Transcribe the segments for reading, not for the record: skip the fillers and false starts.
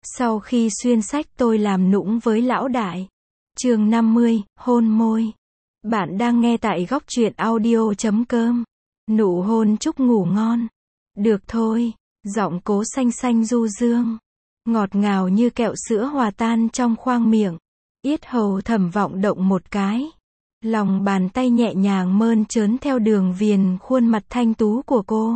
Sau khi xuyên sách tôi làm nũng với lão đại. Chương 50, hôn môi. Bạn đang nghe tại góc truyện audio.com. Nụ hôn chúc ngủ ngon. Được thôi, giọng Cố Xanh Xanh du dương. Ngọt ngào như kẹo sữa hòa tan trong khoang miệng. Yết hầu Thẩm Vọng động một cái. Lòng bàn tay nhẹ nhàng mơn trớn theo đường viền khuôn mặt thanh tú của cô.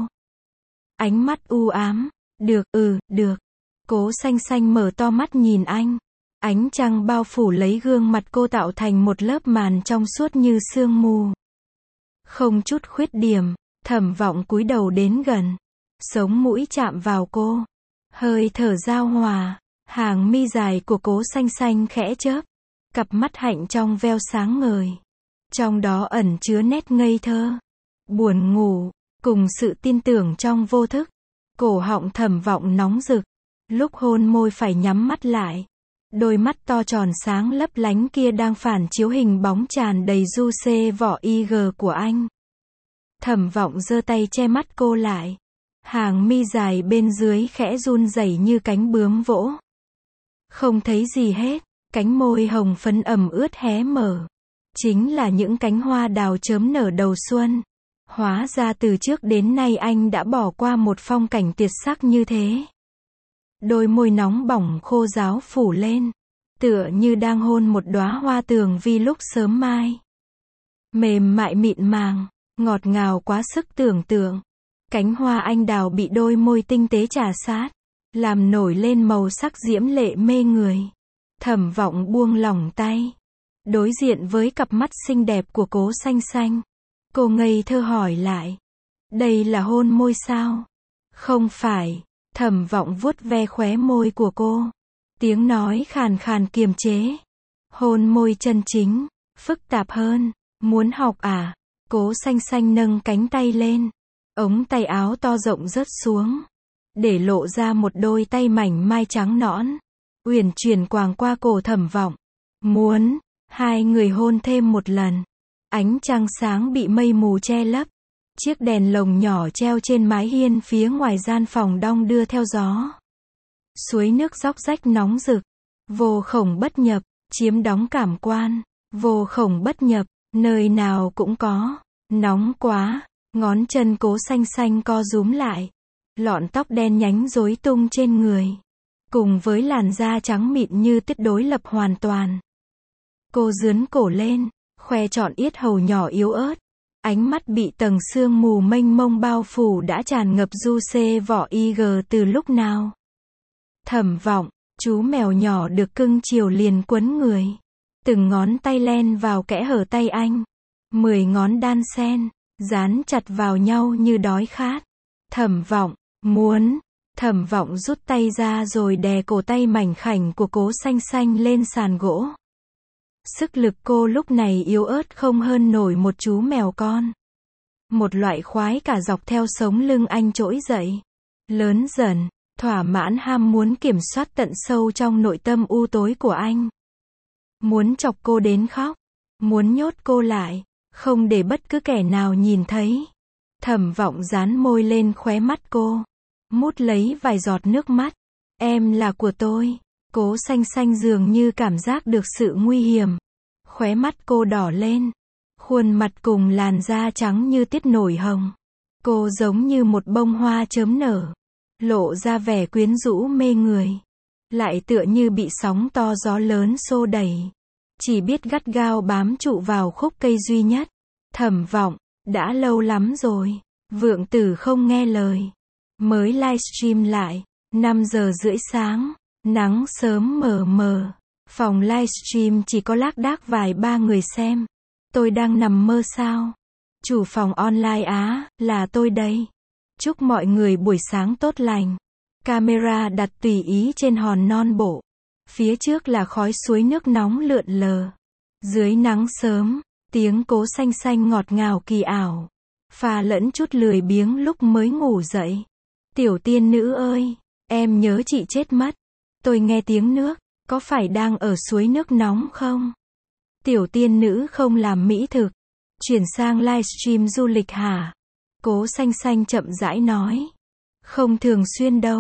Ánh mắt u ám. Được, được. Cố Xanh Xanh mở to mắt nhìn anh. Ánh trăng bao phủ lấy gương mặt cô tạo thành một lớp màn trong suốt như sương mù. Không chút khuyết điểm, Thẩm Vọng cúi đầu đến gần. Sống mũi chạm vào cô. Hơi thở giao hòa, hàng mi dài của Cố Xanh Xanh khẽ chớp. Cặp mắt hạnh trong veo sáng ngời. Trong đó ẩn chứa nét ngây thơ, buồn ngủ, cùng sự tin tưởng trong vô thức. Cổ họng Thẩm Vọng nóng rực. Lúc hôn môi phải nhắm mắt lại. Đôi mắt to tròn sáng lấp lánh kia đang phản chiếu hình bóng tràn đầy du xê vỏ IG của anh. Thẩm Vọng giơ tay che mắt cô lại. Hàng mi dài bên dưới khẽ run rẩy như cánh bướm vỗ. Không thấy gì hết, cánh môi hồng phấn ẩm ướt hé mở. Chính là những cánh hoa đào chớm nở đầu xuân. Hóa ra từ trước đến nay anh đã bỏ qua một phong cảnh tuyệt sắc như thế. Đôi môi nóng bỏng khô ráo phủ lên, tựa như đang hôn một đóa hoa tường vi lúc sớm mai. Mềm mại mịn màng, ngọt ngào quá sức tưởng tượng. Cánh hoa anh đào bị đôi môi tinh tế trà sát, làm nổi lên màu sắc diễm lệ mê người. Thẩm Vọng buông lỏng tay, đối diện với cặp mắt xinh đẹp của Cố Xanh Xanh. Cô ngây thơ hỏi lại, đây là hôn môi sao? Không phải. Thẩm Vọng vuốt ve khóe môi của cô. Tiếng nói khàn khàn kiềm chế. Hôn môi chân chính, phức tạp hơn. Muốn học à? Cố Xanh Xanh nâng cánh tay lên. Ống tay áo to rộng rớt xuống. Để lộ ra một đôi tay mảnh mai trắng nõn. Uyển chuyển quàng qua cổ Thẩm Vọng. Muốn. Hai người hôn thêm một lần. Ánh trăng sáng bị mây mù che lấp. Chiếc đèn lồng nhỏ treo trên mái hiên phía ngoài gian phòng đong đưa theo gió. Suối nước róc rách nóng rực. Vô khổng bất nhập, chiếm đóng cảm quan. Vô khổng bất nhập, nơi nào cũng có. Nóng quá, ngón chân Cố Xanh Xanh co rúm lại. Lọn tóc đen nhánh rối tung trên người. Cùng với làn da trắng mịn như tuyết đối lập hoàn toàn. Cô dướn cổ lên, khoe trọn yết hầu nhỏ yếu ớt. Ánh mắt bị tầng sương mù mênh mông bao phủ đã tràn ngập du xê vỏ IG từ lúc nào. Thẩm Vọng, chú mèo nhỏ được cưng chiều liền quấn người. Từng ngón tay len vào kẽ hở tay anh. 10 ngón đan xen, dán chặt vào nhau như đói khát. Thẩm Vọng, muốn. Thẩm Vọng rút tay ra rồi đè cổ tay mảnh khảnh của Cố Xanh Xanh lên sàn gỗ. Sức lực cô lúc này yếu ớt không hơn nổi một chú mèo con. Một loại khoái cả dọc theo sống lưng anh trỗi dậy. Lớn dần, thỏa mãn ham muốn kiểm soát tận sâu trong nội tâm u tối của anh. Muốn chọc cô đến khóc. Muốn nhốt cô lại, không để bất cứ kẻ nào nhìn thấy. Thẩm Vọng dán môi lên khóe mắt cô. Mút lấy vài giọt nước mắt. Em là của tôi. Cố Xanh Xanh dường như cảm giác được sự nguy hiểm. Khóe mắt cô đỏ lên. Khuôn mặt cùng làn da trắng như tiết nổi hồng. Cô giống như một bông hoa chớm nở. Lộ ra vẻ quyến rũ mê người. Lại tựa như bị sóng to gió lớn xô đẩy. Chỉ biết gắt gao bám trụ vào khúc cây duy nhất. Thẩm Vọng, đã lâu lắm rồi. Vượng tử không nghe lời. Mới livestream lại. 5 giờ rưỡi sáng. Nắng sớm mờ mờ. Phòng livestream chỉ có lác đác vài ba người xem. Tôi đang nằm mơ sao? Chủ phòng online á, là tôi đây. Chúc mọi người buổi sáng tốt lành. Camera đặt tùy ý trên hòn non bộ. Phía trước là khói suối nước nóng lượn lờ. Dưới nắng sớm, tiếng Cố Xanh Xanh ngọt ngào kỳ ảo. Pha lẫn chút lười biếng lúc mới ngủ dậy. Tiểu tiên nữ ơi, em nhớ chị chết mất. Tôi nghe tiếng nước, có phải đang ở suối nước nóng không? Tiểu tiên nữ không làm mỹ thực. Chuyển sang livestream du lịch hả? Cố Xanh Xanh chậm rãi nói. Không thường xuyên đâu.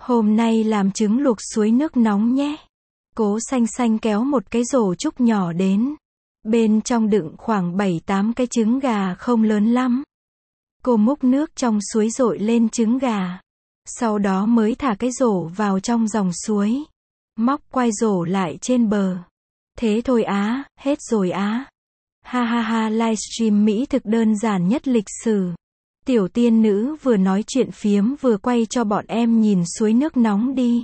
Hôm nay làm trứng luộc suối nước nóng nhé. Cố Xanh Xanh kéo một cái rổ trúc nhỏ đến. Bên trong đựng khoảng 7-8 cái trứng gà không lớn lắm. Cô múc nước trong suối dội lên trứng gà. Sau đó mới thả cái rổ vào trong dòng suối. Móc quay rổ lại trên bờ. Thế thôi á, hết rồi á. Ha ha ha, livestream mỹ thực đơn giản nhất lịch sử. Tiểu tiên nữ vừa nói chuyện phiếm vừa quay cho bọn em nhìn suối nước nóng đi.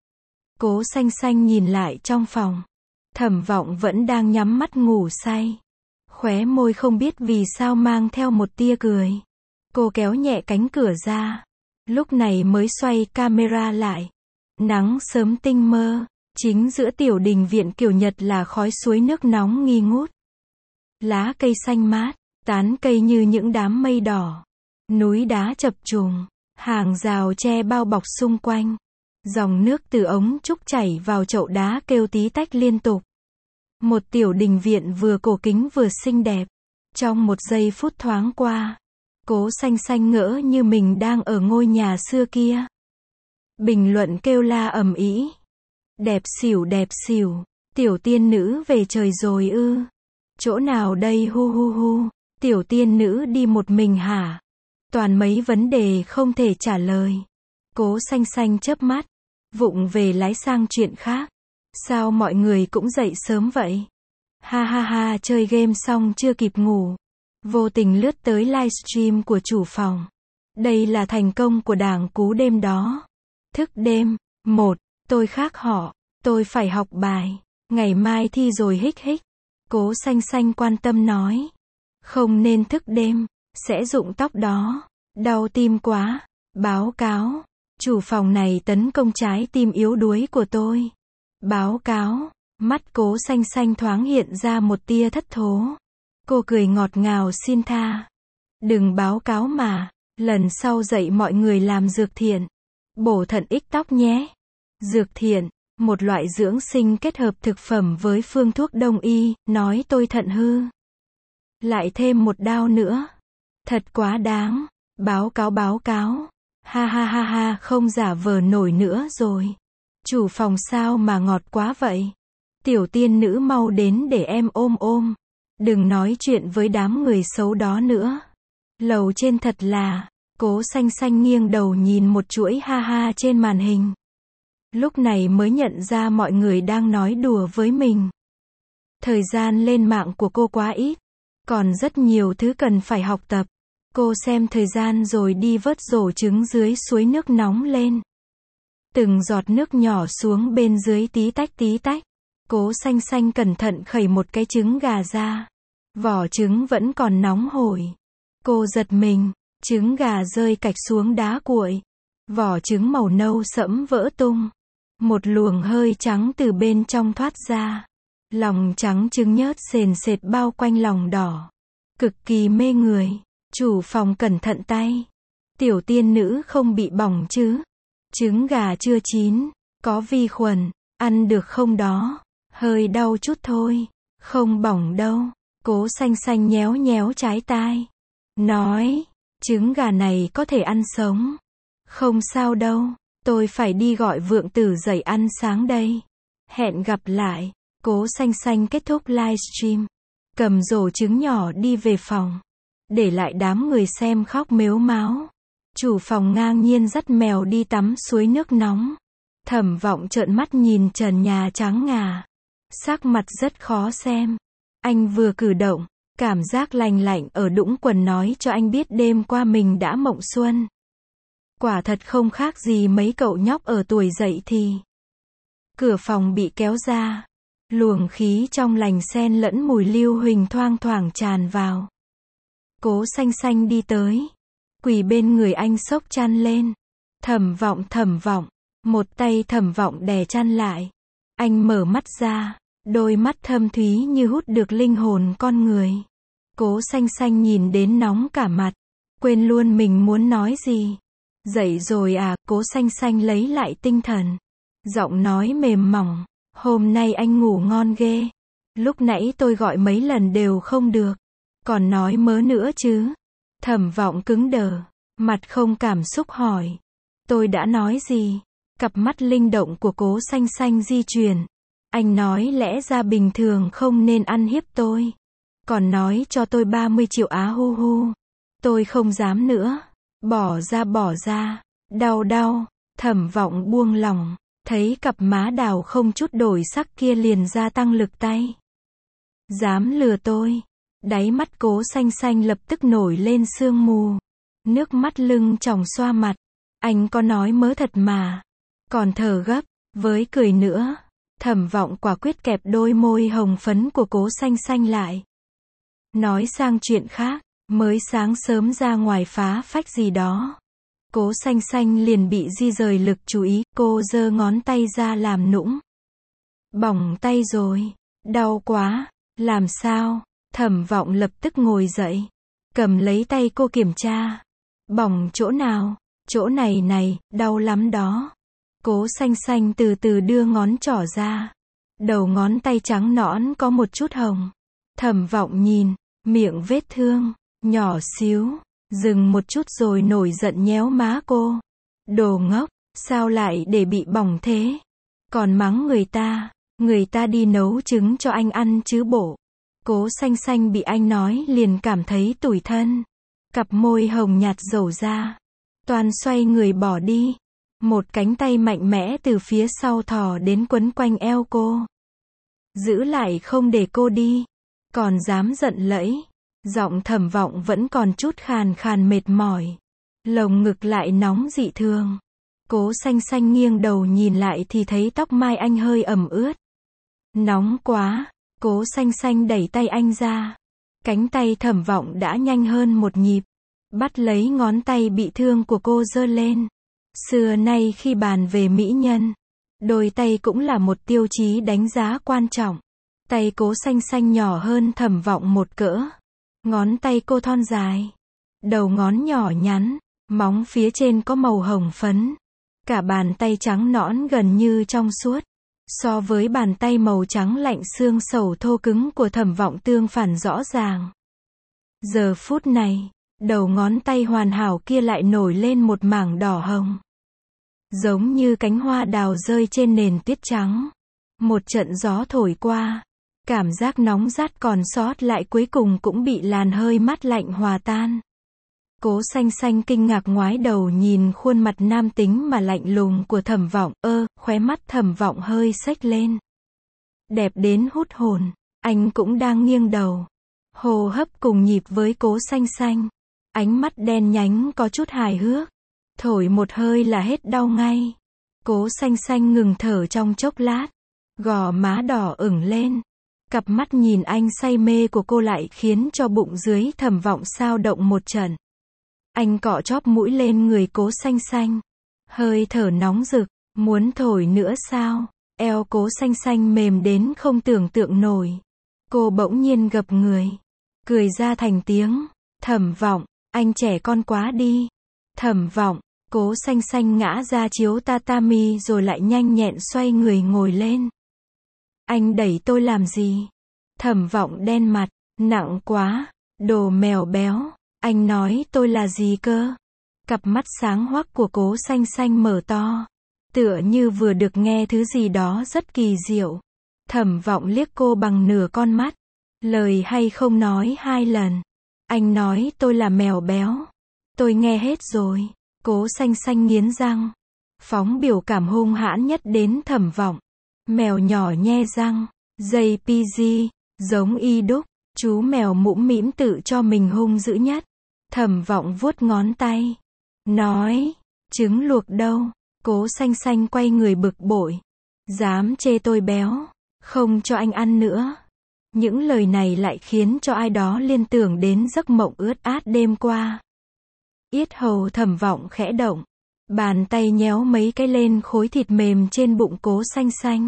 Cố Xanh Xanh nhìn lại trong phòng. Thẩm Vọng vẫn đang nhắm mắt ngủ say. Khóe môi không biết vì sao mang theo một tia cười. Cô kéo nhẹ cánh cửa ra. Lúc này mới xoay camera lại. Nắng sớm tinh mơ. Chính giữa tiểu đình viện kiểu Nhật là khói suối nước nóng nghi ngút. Lá cây xanh mát, tán cây như những đám mây đỏ. Núi đá chập trùng, hàng rào tre bao bọc xung quanh. Dòng nước từ ống trúc chảy vào chậu đá kêu tí tách liên tục. Một tiểu đình viện vừa cổ kính vừa xinh đẹp. Trong một giây phút thoáng qua, Cố Xanh Xanh ngỡ như mình đang ở ngôi nhà xưa kia. Bình luận kêu la ầm ĩ. Đẹp xỉu, tiểu tiên nữ về trời rồi ư. Chỗ nào đây hu hu hu, tiểu tiên nữ đi một mình hả? Toàn mấy vấn đề không thể trả lời. Cố Xanh Xanh chớp mắt, vụng về lái sang chuyện khác. Sao mọi người cũng dậy sớm vậy? Ha ha ha, chơi game xong chưa kịp ngủ. Vô tình lướt tới livestream của chủ phòng. Đây là thành công của đảng cú đêm đó. Thức đêm. 1. Tôi khác họ. Tôi phải học bài. Ngày mai thi rồi hích hích. Cố Xanh Xanh quan tâm nói. Không nên thức đêm. Sẽ rụng tóc đó. Đau tim quá. Báo cáo. Chủ phòng này tấn công trái tim yếu đuối của tôi. Báo cáo. Mắt Cố Xanh Xanh thoáng hiện ra một tia thất thố. Cô cười ngọt ngào xin tha. Đừng báo cáo mà. Lần sau dạy mọi người làm dược thiện. Bổ thận ích tóc nhé. Dược thiện, một loại dưỡng sinh kết hợp thực phẩm với phương thuốc đông y, nói tôi thận hư. Lại thêm một đao nữa. Thật quá đáng. Báo cáo. Ha ha ha ha, không giả vờ nổi nữa rồi. Chủ phòng sao mà ngọt quá vậy. Tiểu tiên nữ mau đến để em ôm. Đừng nói chuyện với đám người xấu đó nữa. Lầu trên thật là. Cố Xanh Xanh nghiêng đầu nhìn một chuỗi ha ha trên màn hình. Lúc này mới nhận ra mọi người đang nói đùa với mình. Thời gian lên mạng của cô quá ít. Còn rất nhiều thứ cần phải học tập. Cô xem thời gian rồi đi vớt rổ trứng dưới suối nước nóng lên. Từng giọt nước nhỏ xuống bên dưới tí tách. Cố Xanh Xanh cẩn thận khẩy một cái trứng gà ra. Vỏ trứng vẫn còn nóng hổi. Cô giật mình. Trứng gà rơi cạch xuống đá cuội. Vỏ trứng màu nâu sẫm vỡ tung. Một luồng hơi trắng từ bên trong thoát ra. Lòng trắng trứng nhớt sền sệt bao quanh lòng đỏ. Cực kỳ mê người. Chủ phòng cẩn thận tay. Tiểu tiên nữ không bị bỏng chứ? Trứng gà chưa chín. Có vi khuẩn. Ăn được không đó? Hơi đau chút thôi. Không bỏng đâu. Cố Xanh Xanh nhéo trái tai. Nói. Trứng gà này có thể ăn sống. Không sao đâu. Tôi phải đi gọi Vượng Tử dậy ăn sáng đây. Hẹn gặp lại. Cố Xanh Xanh kết thúc livestream. Cầm rổ trứng nhỏ đi về phòng. Để lại đám người xem khóc mếu máo. Chủ phòng ngang nhiên dắt mèo đi tắm suối nước nóng. Thẩm Vọng trợn mắt nhìn trần nhà trắng ngà. Sắc mặt rất khó xem. Anh vừa cử động. Cảm giác lành lạnh ở đũng quần nói cho anh biết đêm qua mình đã mộng xuân. Quả thật không khác gì mấy cậu nhóc ở tuổi dậy thì. Cửa phòng bị kéo ra. Luồng khí trong lành xen lẫn mùi lưu huỳnh thoang thoảng tràn vào. Cố Xanh Xanh đi tới. Quỳ bên người anh xốc chăn lên. Thẩm Vọng. Một tay Thẩm Vọng đè chăn lại. Anh mở mắt ra. Đôi mắt thâm thúy như hút được linh hồn con người. Cố Xanh Xanh nhìn đến nóng cả mặt. Quên luôn mình muốn nói gì. Dậy rồi à? Cố Xanh Xanh lấy lại tinh thần. Giọng nói mềm mỏng. Hôm nay anh ngủ ngon ghê. Lúc nãy tôi gọi mấy lần đều không được. Còn nói mớ nữa chứ? Thẩm Vọng cứng đờ. Mặt không cảm xúc hỏi. Tôi đã nói gì? Cặp mắt linh động của Cố Xanh Xanh di chuyển. Anh nói lẽ ra bình thường không nên ăn hiếp tôi. Còn nói cho tôi 30 triệu á hu hu. Tôi không dám nữa. Bỏ ra. Đau đau. Thẩm Vọng buông lỏng. Thấy cặp má đào không chút đổi sắc kia liền gia tăng lực tay. Dám lừa tôi. Đáy mắt Cố Xanh Xanh lập tức nổi lên sương mù. Nước mắt lưng tròng xoa mặt. Anh có nói mớ thật mà. Còn thở gấp. Với cười nữa. Thẩm Vọng quả quyết kẹp đôi môi hồng phấn của Cố Xanh Xanh lại. Nói sang chuyện khác. Mới sáng sớm ra ngoài phá phách gì đó. Cố Xanh Xanh liền bị di rời lực chú ý. Cô giơ ngón tay ra làm nũng. Bỏng tay rồi. Đau quá. Làm sao? Thẩm Vọng lập tức ngồi dậy. Cầm lấy tay cô kiểm tra. Bỏng chỗ nào? Chỗ này này, đau lắm đó. Cố Xanh Xanh từ từ đưa ngón trỏ ra. Đầu ngón tay trắng nõn có một chút hồng. Thẩm Vọng nhìn, miệng vết thương, nhỏ xíu. Dừng một chút rồi nổi giận nhéo má cô. Đồ ngốc, sao lại để bị bỏng thế? Còn mắng người ta đi nấu trứng cho anh ăn chứ bộ. Cố Xanh Xanh bị anh nói liền cảm thấy tủi thân. Cặp môi hồng nhạt rầu ra. Toàn xoay người bỏ đi. Một cánh tay mạnh mẽ từ phía sau thò đến quấn quanh eo cô. Giữ lại không để cô đi. Còn dám giận lẫy. Giọng Thẩm Vọng vẫn còn chút khàn khàn mệt mỏi. Lồng ngực lại nóng dị thường. Cố Xanh Xanh nghiêng đầu nhìn lại thì thấy tóc mai anh hơi ẩm ướt. Nóng quá. Cố Xanh Xanh đẩy tay anh ra. Cánh tay Thẩm Vọng đã nhanh hơn một nhịp. Bắt lấy ngón tay bị thương của cô giơ lên. Xưa nay khi bàn về mỹ nhân, đôi tay cũng là một tiêu chí đánh giá quan trọng. Tay Cố Xanh Xanh nhỏ hơn Thẩm Vọng một cỡ. Ngón tay cô thon dài. Đầu ngón nhỏ nhắn. Móng phía trên có màu hồng phấn. Cả bàn tay trắng nõn gần như trong suốt. So với bàn tay màu trắng lạnh xương sầu thô cứng của Thẩm Vọng tương phản rõ ràng. Giờ phút này, đầu ngón tay hoàn hảo kia lại nổi lên một mảng đỏ hồng. Giống như cánh hoa đào rơi trên nền tuyết trắng. Một trận gió thổi qua. Cảm giác nóng rát còn sót lại cuối cùng cũng bị làn hơi mát lạnh hòa tan. Cố Xanh Xanh kinh ngạc ngoái đầu nhìn khuôn mặt nam tính mà lạnh lùng của Thẩm Vọng. Khóe mắt Thẩm Vọng hơi xếch lên. Đẹp đến hút hồn. Anh cũng đang nghiêng đầu. Hô hấp cùng nhịp với Cố Xanh Xanh. Ánh mắt đen nhánh có chút hài hước. Thổi một hơi là hết đau ngay. Cố Xanh Xanh ngừng thở trong chốc lát. Gò má đỏ ửng lên. Cặp mắt nhìn anh say mê của cô lại khiến cho bụng dưới Thẩm Vọng xao động một trận. Anh cọ chóp mũi lên người Cố Xanh Xanh. Hơi thở nóng rực. Muốn thổi nữa sao? Eo Cố Xanh Xanh mềm đến không tưởng tượng nổi. Cô bỗng nhiên gập người. Cười ra thành tiếng. Thẩm Vọng, anh trẻ con quá đi. Thẩm Vọng. Cố Xanh Xanh ngã ra chiếu tatami rồi lại nhanh nhẹn xoay người ngồi lên. Anh đẩy tôi làm gì? Thẩm Vọng đen mặt. Nặng quá. Đồ mèo béo. Anh nói tôi là gì cơ? Cặp mắt sáng hoắc của Cố Xanh Xanh mở to. Tựa như vừa được nghe thứ gì đó rất kỳ diệu. Thẩm Vọng liếc cô bằng nửa con mắt. Lời hay không nói 2 lần. Anh nói tôi là mèo béo. Tôi nghe hết rồi. Cố Xanh Xanh nghiến răng. Phóng biểu cảm hung hãn nhất đến Thẩm Vọng. Mèo nhỏ nhe răng. JPG. Giống y đúc. Chú mèo mũm mĩm tự cho mình hung dữ nhất. Thẩm Vọng vuốt ngón tay. Nói. Trứng luộc đâu? Cố Xanh Xanh quay người bực bội. Dám chê tôi béo. Không cho anh ăn nữa. Những lời này lại khiến cho ai đó liên tưởng đến giấc mộng ướt át đêm qua. Yết hầu Thẩm Vọng khẽ động. Bàn tay nhéo mấy cái lên khối thịt mềm trên bụng Cố Xanh Xanh.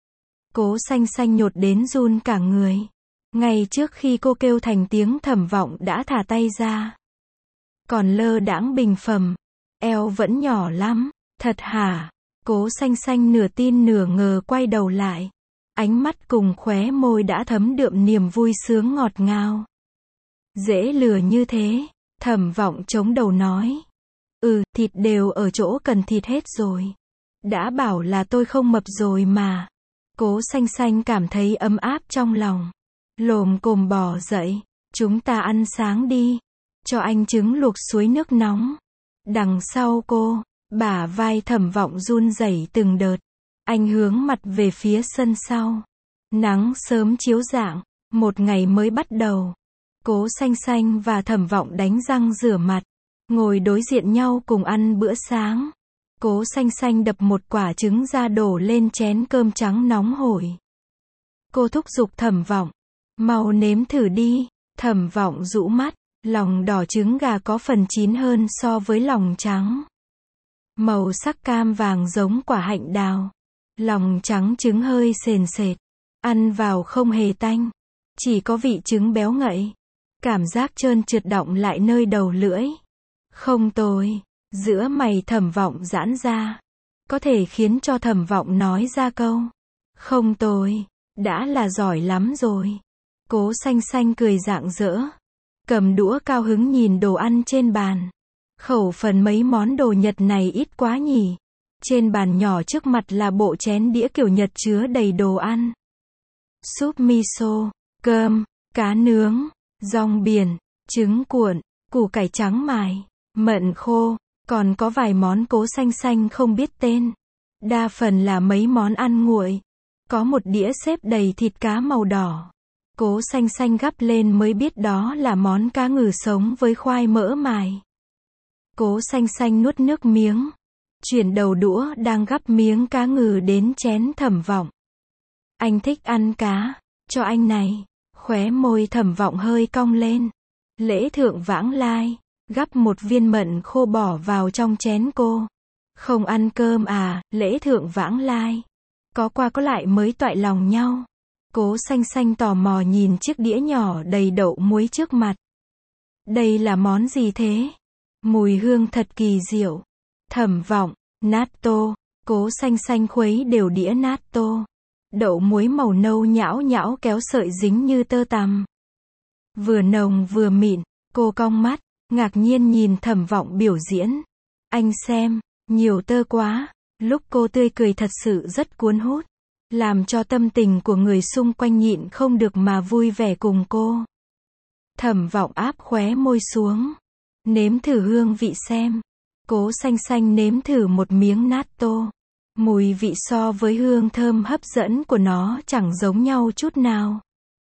Cố Xanh Xanh nhột đến run cả người. Ngay trước khi cô kêu thành tiếng Thẩm Vọng đã thả tay ra. Còn lơ đãng bình phẩm. Eo vẫn nhỏ lắm. Thật hả? Cố Xanh Xanh nửa tin nửa ngờ quay đầu lại. Ánh mắt cùng khóe môi đã thấm đượm niềm vui sướng ngọt ngào. Dễ lừa như thế. Thẩm Vọng chống đầu nói. Thịt đều ở chỗ cần thịt hết rồi. Đã bảo là tôi không mập rồi mà. Cố Xanh Xanh cảm thấy ấm áp trong lòng. Lồm cồm bò dậy. Chúng ta ăn sáng đi. Cho anh trứng luộc suối nước nóng. Đằng sau cô, bả vai Thẩm Vọng run rẩy từng đợt. Anh hướng mặt về phía sân sau. Nắng sớm chiếu rạng, một ngày mới bắt đầu. Cố Xanh Xanh và Thẩm Vọng đánh răng rửa mặt, ngồi đối diện nhau cùng ăn bữa sáng. Cố Xanh Xanh đập một quả trứng ra đổ lên chén cơm trắng nóng hổi. Cô thúc giục Thẩm Vọng, mau nếm thử đi. Thẩm Vọng rũ mắt, lòng đỏ trứng gà có phần chín hơn so với lòng trắng. Màu sắc cam vàng giống quả hạnh đào. Lòng trắng trứng hơi sền sệt, ăn vào không hề tanh, chỉ có vị trứng béo ngậy. Cảm giác trơn trượt đọng lại nơi đầu lưỡi. Không tồi. Giữa mày Thẩm Vọng giãn ra, có thể khiến cho Thẩm Vọng nói ra câu không tồi, đã là giỏi lắm rồi. Cố Xanh Xanh cười rạng rỡ, cầm đũa cao hứng nhìn đồ ăn trên bàn. Khẩu phần mấy món đồ Nhật này ít quá nhỉ. Trên bàn nhỏ trước mặt là bộ chén đĩa kiểu Nhật chứa đầy đồ ăn. Súp miso, cơm, cá nướng, rong biển, trứng cuộn, củ cải trắng mài, mận khô, còn có vài món Cố Xanh Xanh không biết tên. Đa phần là mấy món ăn nguội. Có một đĩa xếp đầy thịt cá màu đỏ. Cố Xanh Xanh gắp lên mới biết đó là món cá ngừ sống với khoai mỡ mài. Cố Xanh Xanh nuốt nước miếng, chuyển đầu đũa đang gắp miếng cá ngừ đến chén Thẩm Vọng. Anh thích ăn cá, cho anh này. Khóe môi Thẩm Vọng hơi cong lên. Lễ thượng vãng lai, gắp một viên mận khô bỏ vào trong chén cô. Không ăn cơm à? Lễ thượng vãng lai. Có qua có lại mới toại lòng nhau. Cố Xanh Xanh tò mò nhìn chiếc đĩa nhỏ đầy đậu muối trước mặt. Đây là món gì thế? Mùi hương thật kỳ diệu. Thẩm Vọng, natto. Cố Xanh Xanh khuấy đều đĩa natto. Đậu muối màu nâu nhão nhão kéo sợi dính như tơ tằm. Vừa nồng vừa mịn, cô cong mắt, ngạc nhiên nhìn Thẩm Vọng biểu diễn. Anh xem, nhiều tơ quá. Lúc cô tươi cười thật sự rất cuốn hút, làm cho tâm tình của người xung quanh nhịn không được mà vui vẻ cùng cô. Thẩm Vọng áp khóe môi xuống, nếm thử hương vị xem. Cố Xanh Xanh nếm thử một miếng natto. Mùi vị so với hương thơm hấp dẫn của nó chẳng giống nhau chút nào.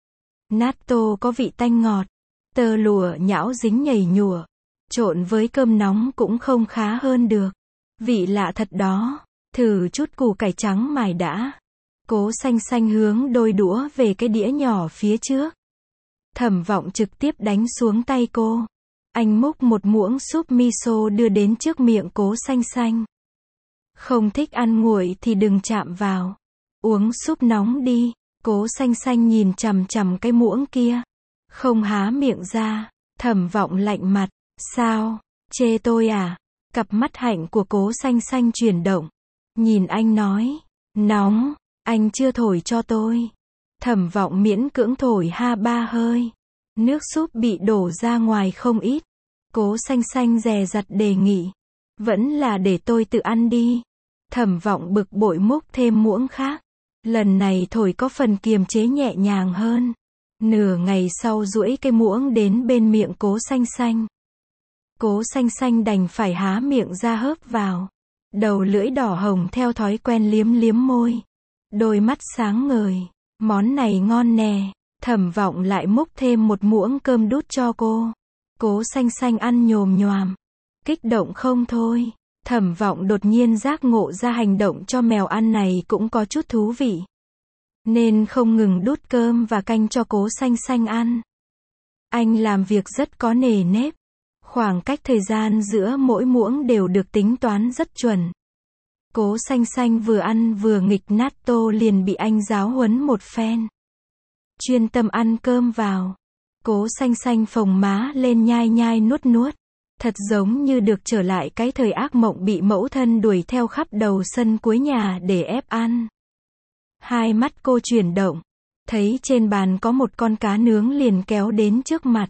Natto có vị tanh ngọt, tơ lụa nhão dính nhầy nhụa, trộn với cơm nóng cũng không khá hơn được. Vị lạ thật đó, thử chút củ cải trắng mài đã. Cố Xanh Xanh hướng đôi đũa về cái đĩa nhỏ phía trước. Thẩm Vọng trực tiếp đánh xuống tay cô. Anh múc một muỗng súp miso đưa đến trước miệng Cố Xanh Xanh. Không thích ăn nguội thì đừng chạm vào. Uống súp nóng đi. Cố Xanh Xanh nhìn chằm chằm cái muỗng kia, không há miệng ra. Thẩm Vọng lạnh mặt. Sao? Chê tôi à? Cặp mắt hạnh của Cố Xanh Xanh chuyển động. Nhìn anh nói. Nóng. Anh chưa thổi cho tôi. Thẩm Vọng miễn cưỡng thổi ba hơi. Nước súp bị đổ ra ngoài không ít. Cố Xanh Xanh dè dặt đề nghị. Vẫn là để tôi tự ăn đi. Thẩm Vọng bực bội múc thêm muỗng khác. Lần này thổi có phần kiềm chế nhẹ nhàng hơn. Nửa ngày sau duỗi cái muỗng đến bên miệng Cố Xanh Xanh. Cố Xanh Xanh đành phải há miệng ra hớp vào. Đầu lưỡi đỏ hồng theo thói quen liếm liếm môi. Đôi mắt sáng ngời. Món này ngon nè. Thẩm Vọng lại múc thêm một muỗng cơm đút cho cô. Cố Xanh Xanh ăn nhồm nhoàm. Kích động không thôi. Thẩm Vọng đột nhiên giác ngộ ra hành động cho mèo ăn này cũng có chút thú vị. Nên không ngừng đút cơm và canh cho Cố Xanh Xanh ăn. Anh làm việc rất có nề nếp. Khoảng cách thời gian giữa mỗi muỗng đều được tính toán rất chuẩn. Cố Xanh Xanh vừa ăn vừa nghịch natto liền bị anh giáo huấn một phen. Chuyên tâm ăn cơm vào. Cố Xanh Xanh phồng má lên nhai nhai nuốt nuốt. Thật giống như được trở lại cái thời ác mộng bị mẫu thân đuổi theo khắp đầu sân cuối nhà để ép ăn. Hai mắt cô chuyển động. Thấy trên bàn có một con cá nướng liền kéo đến trước mặt.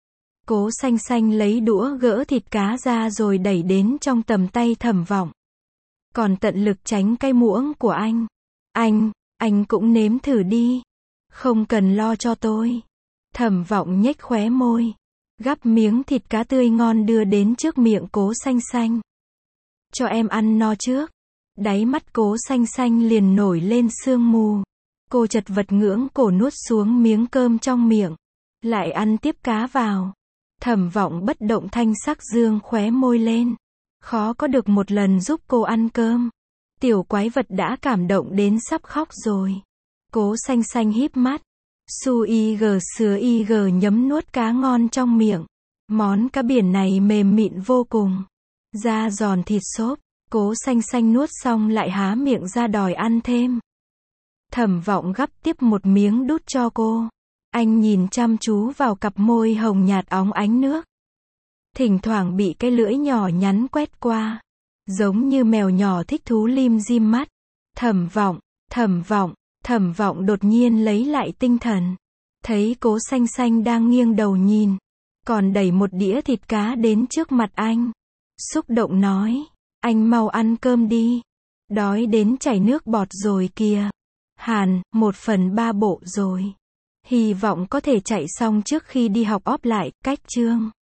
Cố Xanh Xanh lấy đũa gỡ thịt cá ra rồi đẩy đến trong tầm tay Thẩm Vọng. còn tận lực tránh cái muỗng của anh. Anh cũng nếm thử đi. Không cần lo cho tôi. Thẩm Vọng nhếch khóe môi, gắp miếng thịt cá tươi ngon đưa đến trước miệng Cố Xanh Xanh. Cho em ăn no trước. Đáy mắt Cố Xanh Xanh liền nổi lên sương mù. Cô chật vật ngưỡng cổ nuốt xuống miếng cơm trong miệng, lại ăn tiếp cá vào. Thẩm Vọng bất động thanh sắc dương khóe môi lên. Khó có được một lần giúp cô ăn cơm. Tiểu quái vật đã cảm động đến sắp khóc rồi. Cố Xanh Xanh híp mắt. Su y sứa y nhấm nuốt cá ngon trong miệng. Món cá biển này mềm mịn vô cùng. Da giòn thịt xốp. Cố Xanh Xanh nuốt xong lại há miệng ra đòi ăn thêm. Thẩm Vọng gắp tiếp một miếng đút cho cô. Anh nhìn chăm chú vào cặp môi hồng nhạt óng ánh nước. Thỉnh thoảng bị cái lưỡi nhỏ nhắn quét qua. Giống như mèo nhỏ thích thú lim dim mắt. Thẩm Vọng đột nhiên lấy lại tinh thần. Thấy Cố Xanh Xanh đang nghiêng đầu nhìn. Còn đẩy một đĩa thịt cá đến trước mặt anh. Xúc động nói. Anh mau ăn cơm đi. Đói đến chảy nước bọt rồi kìa. Hàn, 1/3 bộ rồi. Hy vọng có thể chạy xong trước khi đi học óp lại, cách chương.